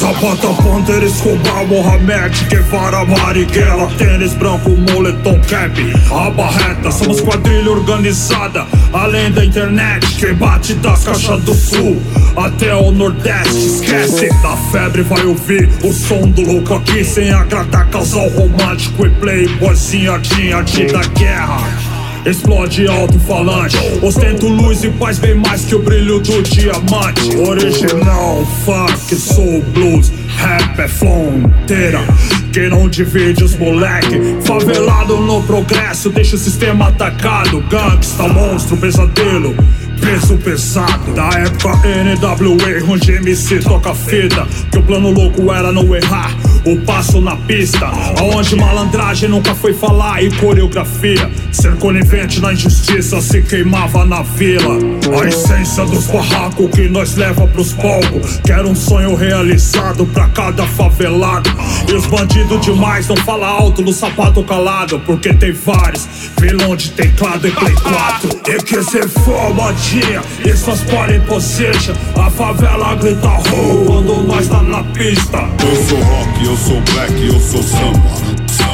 Zapata, Pantera, Escobar, Mohamed, Guevara, Marighella, tênis branco, moletom, cap, aba reta. Somos quadrilha organizada, além da internet, que bate das caixas do sul até o nordeste. Esquece da febre, vai ouvir o som do louco aqui, sem agradar casal romântico e playboyzinha de da guerra. Explode alto-falante, ostento luz e paz bem mais que o brilho do diamante. Original, funk, soul, blues, rap é fronteira que não divide os moleque. Favelado no progresso, deixa o sistema atacado. Gangsta, monstro, pesadelo, peso pesado. Da época NWA, onde MC toca fita, que o plano louco era não errar o passo na pista, aonde malandragem nunca foi falar e coreografia. Ser conivente na injustiça se queimava na vila. A essência dos barracos que nós leva pros palcos, quero um sonho realizado pra cada favelado. E os bandidos demais não fala alto no sapato calado, porque tem vários vilão de teclado e play 4. E que se for modinha, e suas poliposition, a favela grita ho quando nós tá na pista. Eu sou rock, eu sou black, eu sou samba.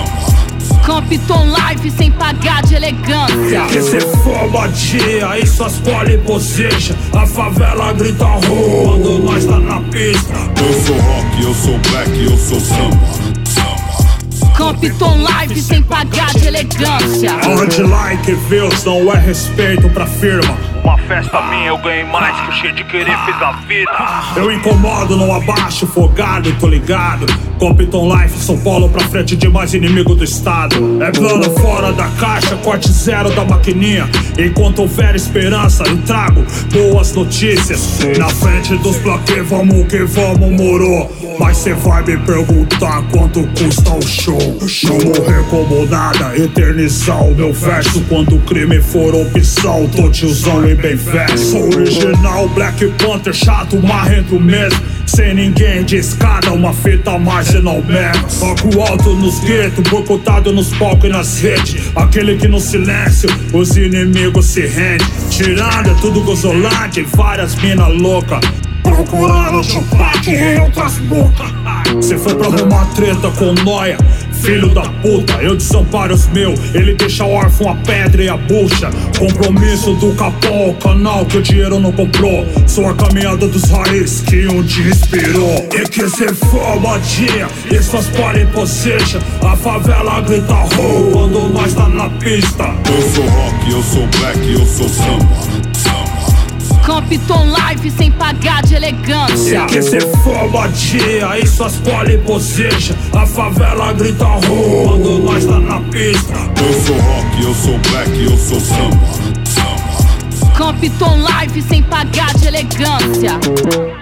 Compton Live sem pagar de elegância. Que se for modinha, e suas poliposition, a favela grita ho quando nós tá na pista. Eu sou rock, eu sou black, eu sou samba. Compton Live sem pagar de elegância. Onde like views não é respeito pra firma. Uma festa minha eu ganhei mais que o cheio de querer pegar vida. Eu incomodo, não abaixo, fogado, tô ligado. Compton Life, São Paulo pra frente de mais inimigo do estado. É plano fora da caixa, corte zero da maquininha. Enquanto houver esperança, eu trago boas notícias. Na frente dos plaquês, vamos que vamos, moro. Mas cê vai me perguntar quanto custa o show. Não morrer como nada, eternizar o meu verso. Quando o crime for opção, tô tiozão e bem velho. Sou original, Black Panther, chato, marrento mesmo. Sem ninguém de escada, uma fita a mais e não menos. Toco alto nos guetos, boicotado nos palcos e nas redes. Aquele que no silêncio, os inimigos se rendem. Tirando é tudo gozolante, várias mina louca procurando Tupac em outras bocas. Cê foi pra arrumar treta com nóia, filho da puta. Eu desamparo os meus, ele deixa órfão a pedra e a bucha. Compromisso do Capão, o canal que o dinheiro não comprou. Sou a caminhada dos raízes que um dia inspirou. E que se for modinha, e suas poliposition, a favela grita ho quando nós tá na pista. Eu sou rock, eu sou black, eu sou samba. Compton Live sem pagar de elegância. E que se for modinha, e suas poliposition, a favela grita ho quando nós tá na pista. Eu sou rock, eu sou black, eu sou samba. Compton Live sem pagar de elegância.